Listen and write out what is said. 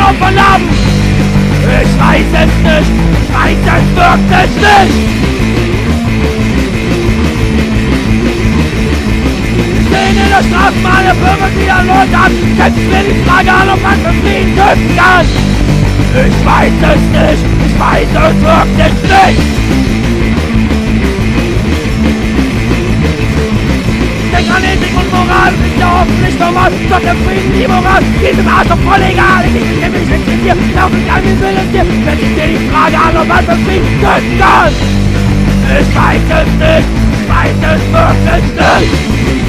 Traum von Lamm. Ich weiß es nicht, ich weiß es wirklich nicht. Ich stehe in der Straßenbahn, Bürger, die an Leute an, setzt mir die Frage an, ob man für Frieden töten kann. Ich weiß es nicht, ich weiß es wirklich nicht. Denk an Ethik und Moral, ist ja hoffentlich normal. Doch der Frieden, die Moral, diesem Arsch doch voll egal. Ich will mich nicht mit dir, laufen kann, wie will es dir. Wenn ich dir die Frage an, ob man für Frieden töten kann. Ich weiß es nicht, ich weiß es wirklich nicht.